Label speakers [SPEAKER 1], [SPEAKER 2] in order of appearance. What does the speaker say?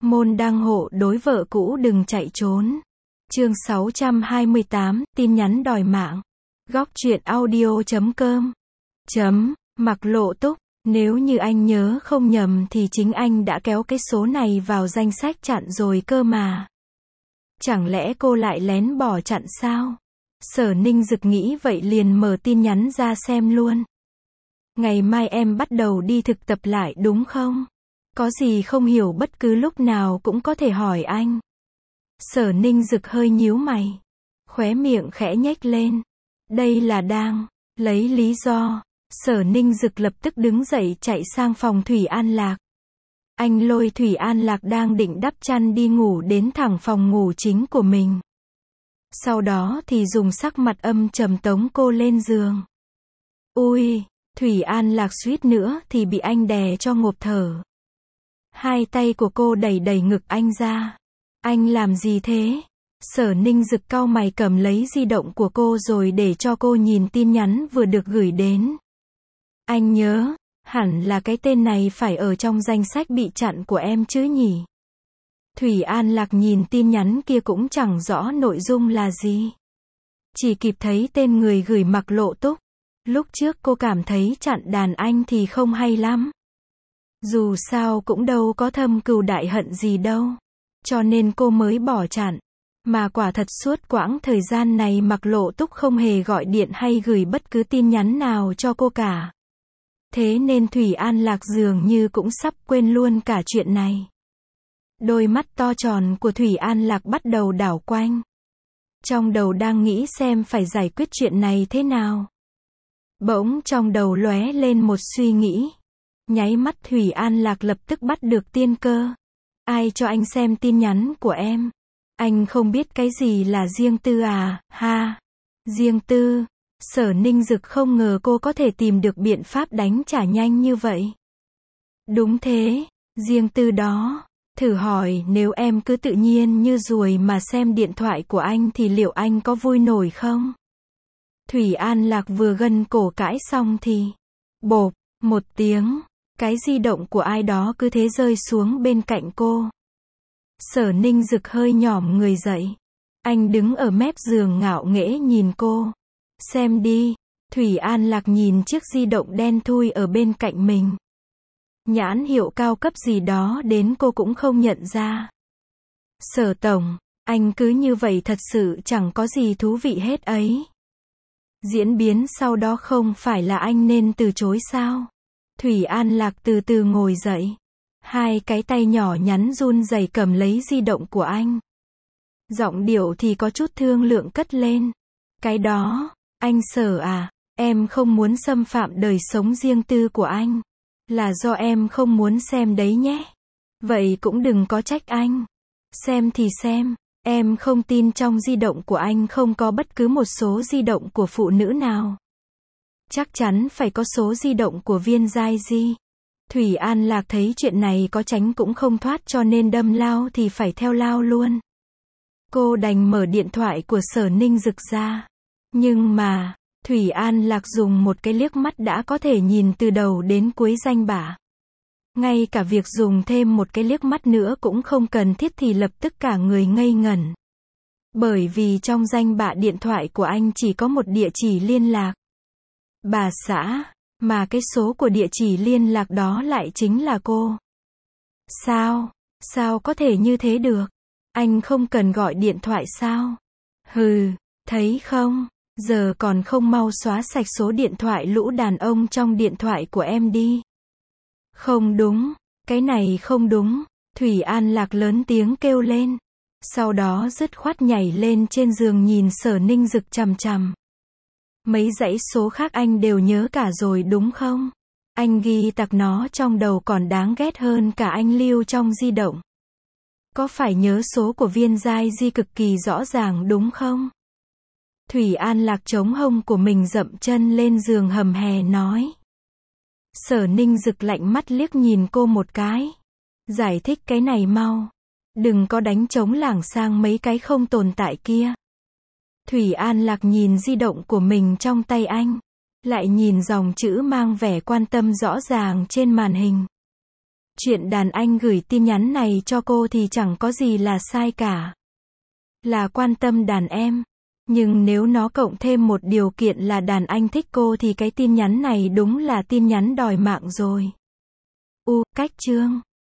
[SPEAKER 1] Môn đăng hộ đối vợ cũ đừng chạy trốn. Chương 628, tin nhắn đòi mạng. Góc truyện audio.com. Mặc Lộ Túc, nếu như anh nhớ không nhầm thì chính anh đã kéo cái số này vào danh sách chặn rồi cơ mà. Chẳng lẽ cô lại lén bỏ chặn sao? Sở Ninh Dực nghĩ vậy liền mở tin nhắn ra xem luôn. Ngày mai em bắt đầu đi thực tập lại đúng không? Có gì không hiểu bất cứ lúc nào cũng có thể hỏi anh. Sở Ninh Dực hơi nhíu mày. Khóe miệng khẽ nhếch lên. Đây là đang lấy lý do. Sở Ninh Dực lập tức đứng dậy chạy sang phòng Thủy An Lạc. Anh lôi Thủy An Lạc đang định đắp chăn đi ngủ đến thẳng phòng ngủ chính của mình. Sau đó thì dùng sắc mặt âm trầm tống cô lên giường. Ui, Thủy An Lạc suýt nữa thì bị anh đè cho ngộp thở. Hai tay của cô đẩy đẩy ngực anh ra. Anh làm gì thế? Sở Ninh Dực cau mày cầm lấy di động của cô rồi để cho cô nhìn tin nhắn vừa được gửi đến. Anh nhớ, hẳn là cái tên này phải ở trong danh sách bị chặn của em chứ nhỉ? Thủy An Lạc nhìn tin nhắn kia cũng chẳng rõ nội dung là gì. Chỉ kịp thấy tên người gửi Mặc Lộ Túc. Lúc trước cô cảm thấy chặn đàn anh thì không hay lắm. Dù sao cũng đâu có thâm cừu đại hận gì đâu. Cho nên cô mới bỏ chặn. Mà quả thật suốt quãng thời gian này Mặc Lộ Túc không hề gọi điện hay gửi bất cứ tin nhắn nào cho cô cả. Thế nên Thủy An Lạc dường như cũng sắp quên luôn cả chuyện này. Đôi mắt to tròn của Thủy An Lạc bắt đầu đảo quanh. Trong đầu đang nghĩ xem phải giải quyết chuyện này thế nào. Bỗng trong đầu lóe lên một suy nghĩ. Nháy mắt Thủy An Lạc lập tức bắt được tiên cơ. Ai cho anh xem tin nhắn của em? Anh không biết cái gì là riêng tư à, ha? Riêng tư? Sở Ninh Dực không ngờ cô có thể tìm được biện pháp đánh trả nhanh như vậy. Đúng thế, riêng tư đó. Thử hỏi nếu em cứ tự nhiên như ruồi mà xem điện thoại của anh thì liệu anh có vui nổi không? Thủy An Lạc vừa gân cổ cãi xong thì bộp, một tiếng, cái di động của ai đó cứ thế rơi xuống bên cạnh cô. Sở Ninh Dực hơi nhỏm người dậy. Anh đứng ở mép giường ngạo nghễ nhìn cô. Xem đi. Thủy An Lạc nhìn chiếc di động đen thui ở bên cạnh mình. Nhãn hiệu cao cấp gì đó đến cô cũng không nhận ra. Sở tổng, anh cứ như vậy thật sự chẳng có gì thú vị hết ấy. Diễn biến sau đó không phải là anh nên từ chối sao? Thủy An Lạc từ từ ngồi dậy. Hai cái tay nhỏ nhắn run rẩy cầm lấy di động của anh. Giọng điệu thì có chút thương lượng cất lên. Cái đó, anh Sở à, em không muốn xâm phạm đời sống riêng tư của anh. Là do em không muốn xem đấy nhé. Vậy cũng đừng có trách anh. Xem thì xem, em không tin trong di động của anh không có bất cứ một số di động của phụ nữ nào. Chắc chắn phải có số di động của Viên Giai Di. Thủy An Lạc thấy chuyện này có tránh cũng không thoát cho nên đâm lao thì phải theo lao luôn. Cô đành mở điện thoại của Sở Ninh Dực ra. Nhưng mà, Thủy An Lạc dùng một cái liếc mắt đã có thể nhìn từ đầu đến cuối danh bạ. Ngay cả việc dùng thêm một cái liếc mắt nữa cũng không cần thiết thì lập tức cả người ngây ngẩn. Bởi vì trong danh bạ điện thoại của anh chỉ có một địa chỉ liên lạc. Bà xã, mà cái số của địa chỉ liên lạc đó lại chính là cô. Sao có thể như thế được? Anh không cần gọi điện thoại sao? Hừ, thấy không? Giờ còn không mau xóa sạch số điện thoại lũ đàn ông trong điện thoại của em đi. Không đúng, cái này không đúng. Thủy An Lạc lớn tiếng kêu lên. Sau đó dứt khoát nhảy lên trên giường nhìn Sở Ninh Dực chằm chằm. Mấy dãy số khác anh đều nhớ cả rồi đúng không? Anh ghi tặc nó trong đầu còn đáng ghét hơn cả anh lưu trong di động. Có phải nhớ số của Viên Giai Di cực kỳ rõ ràng đúng không? Thủy An Lạc chống hông của mình dậm chân lên giường hầm hè nói. Sở Ninh Dực lạnh mắt liếc nhìn cô một cái. Giải thích cái này mau. Đừng có đánh trống lảng sang mấy cái không tồn tại kia. Thủy An Lạc nhìn di động của mình trong tay anh. Lại nhìn dòng chữ mang vẻ quan tâm rõ ràng trên màn hình. Chuyện đàn anh gửi tin nhắn này cho cô thì chẳng có gì là sai cả. Là quan tâm đàn em. Nhưng nếu nó cộng thêm một điều kiện là đàn anh thích cô thì cái tin nhắn này đúng là tin nhắn đòi mạng rồi. Cách chương